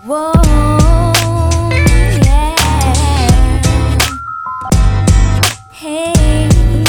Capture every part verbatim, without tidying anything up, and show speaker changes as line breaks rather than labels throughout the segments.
Uou, yeah. Hey.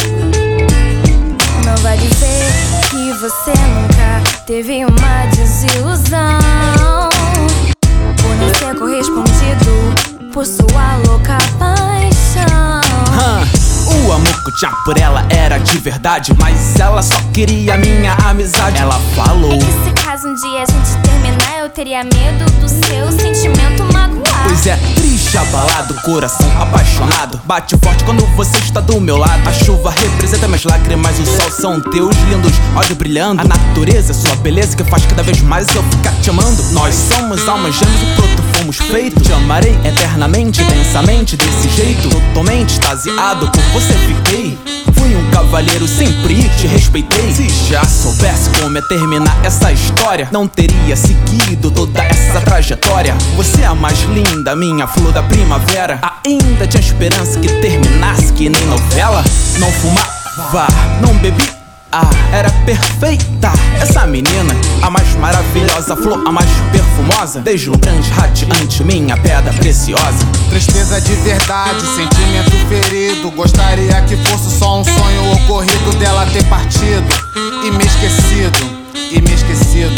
Não vai dizer que você nunca teve uma desilusão por não ser correspondido por sua louca paixão.
O amor que eu tinha por ela era de verdade, mas ela só queria minha amizade. Ela falou:
é que se caso um dia a gente terminar, eu teria medo do seu sentimento magoar.
Pois é, triste, abalado, coração apaixonado. Bate forte quando você está do meu lado. A chuva representa minhas lágrimas, o sol são teus lindos olhos brilhando. A natureza é sua beleza que faz cada vez mais eu ficar te amando. Nós somos almas gêmeas, o pronto fomos feitos. Te amarei eternamente, intensamente, desse jeito. Totalmente extasiado por você fiquei. Fui um cavalheiro, sempre te respeitei. Se já soubesse como é terminar essa história, não teria seguido toda essa trajetória. Você é a mais linda, minha flor da primavera. Ainda tinha esperança que terminasse que nem novela. Não fumava, não bebi, ah, era perfeita essa menina, a mais maravilhosa flor, a mais perfumosa, deslumbrante, radiante, minha pedra preciosa.
Tristeza de verdade, sentimento ferido. Gostaria que fosse só um sonho ocorrido dela ter partido e me esquecido, e me esquecido.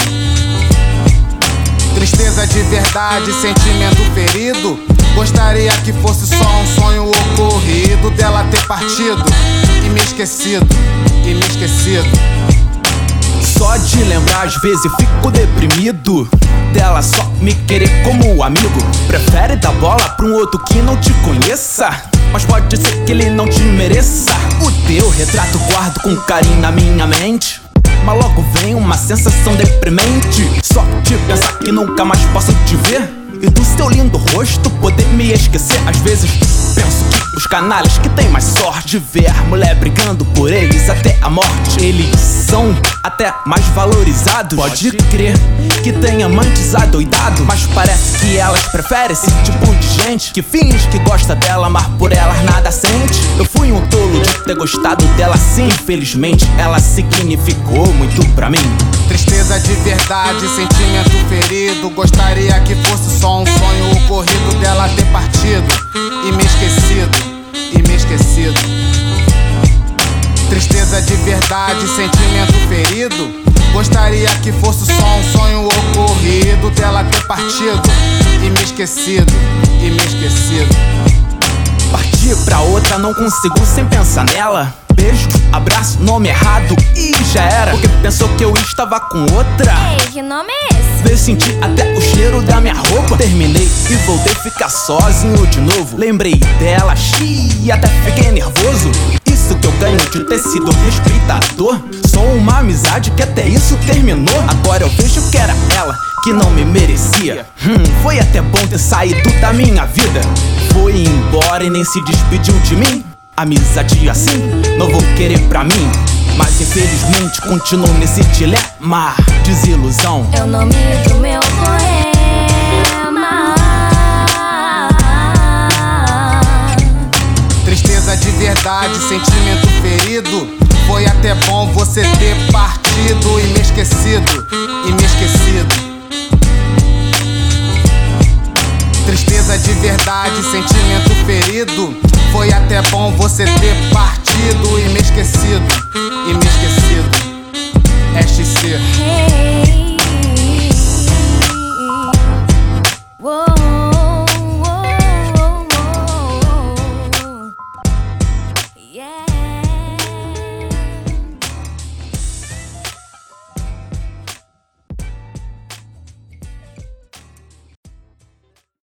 Tristeza de verdade, sentimento ferido. Gostaria que fosse só um sonho ocorrido dela ter partido e me esquecido, e me esquecido.
Só de lembrar às vezes fico deprimido dela só me querer como amigo. Prefere dar bola pra um outro que não te conheça, mas pode ser que ele não te mereça. O teu retrato guardo com carinho na minha mente, mas logo vem uma sensação deprimente. Só de pensar que nunca mais posso te ver e do seu lindo rosto poder me esquecer. Às vezes penso que os canalhas que tem mais sorte de ver mulher brigando por eles até a morte, eles são até mais valorizados. Pode crer que tem amantes adoidados, mas parece que elas preferem esse tipo de gente que finge que gosta dela, mas por elas nada sente. Eu fui um tolo de ter gostado dela sim, infelizmente ela significou muito pra mim.
Tristeza de verdade, sentimento ferido. Gostaria que fosse só um sonho ocorrido dela ter partido e me esquecido, e me esquecido. Tristeza de verdade, sentimento ferido. Gostaria que fosse só um sonho ocorrido dela ter partido e me esquecido, e me esquecido.
Partir pra outra não consigo sem pensar nela. Beijo, abraço, nome errado e já era, porque pensou que eu estava com outra.
Ei, que nome é esse?
Veio sentir até o cheiro da minha roupa. Terminei e voltei a ficar sozinho de novo. Lembrei dela, xii, até fiquei nervoso. Isso que eu ganho de ter sido respeitador. Só uma amizade que até isso terminou. Agora eu vejo que era ela que não me merecia. Hum, foi até bom ter saído da minha vida. Foi embora e nem se despediu de mim. Amizade assim, não vou querer pra mim, mas infelizmente continuo nesse dilema. Desilusão
é o nome do meu poema.
Tristeza de verdade, sentimento ferido. Foi até bom você ter partido e me esquecido, e me esquecido. Tristeza de verdade, sentimento ferido. Foi até bom você ter partido e me esquecido, e me esquecido. S C
Hey.